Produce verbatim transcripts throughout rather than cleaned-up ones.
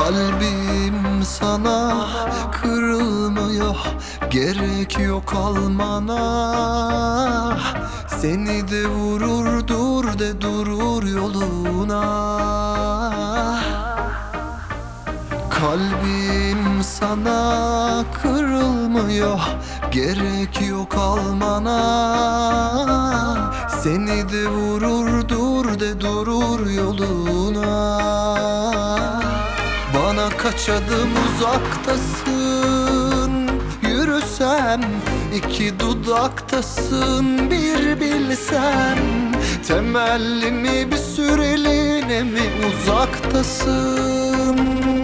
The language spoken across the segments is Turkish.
Kalbim sana kırılmıyor, gerek yok almana. Seni de vurur dur de durur yoluna. Kalbim sana kırılmıyor, gerek yok almana. Seni de vurur dur de durur yoluna. Bana kaç adım uzaktasın, yürüsem iki dudaktasın. Bir bilsem temelli mi bir süreliğine mi uzaktasın.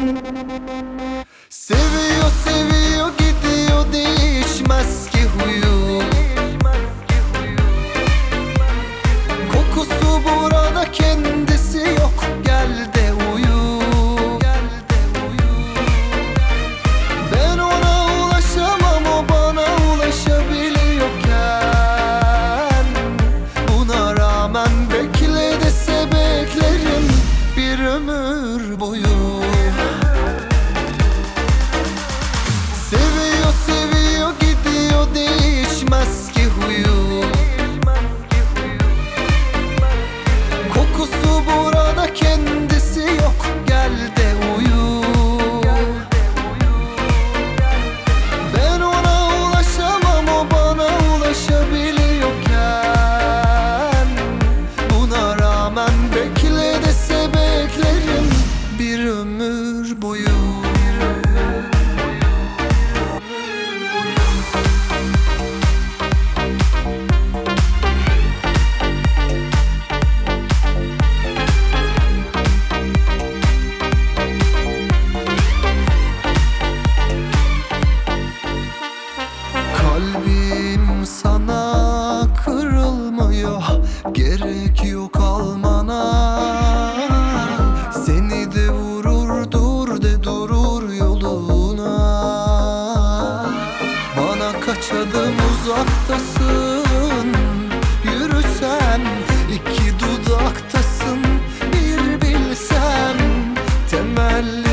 Seviyor seviyor gidiyor, değişmez ki huyu. Kokusu burada, kendisi yok, gel de uyu. Ben ona ulaşamam, o bana ulaşabiliyorken. Buna rağmen bekle dese beklerim bir ömür boyu. Seviyor seviyor gidiyor, değişmez ki huyu. Kokusu burada, kendisi yok, gel de uyu. Ben ona ulaşamam, o bana ulaşabiliyorken. Buna rağmen bekle dese beklerim bir ömür boyu. Kalbim sana kırılmıyor, gerek yok almana. Seni de vurur dur de durur yoluna. Bana kaç adım uzaktasın, yürüsem iki dudaktasın. Bir bilsem temelli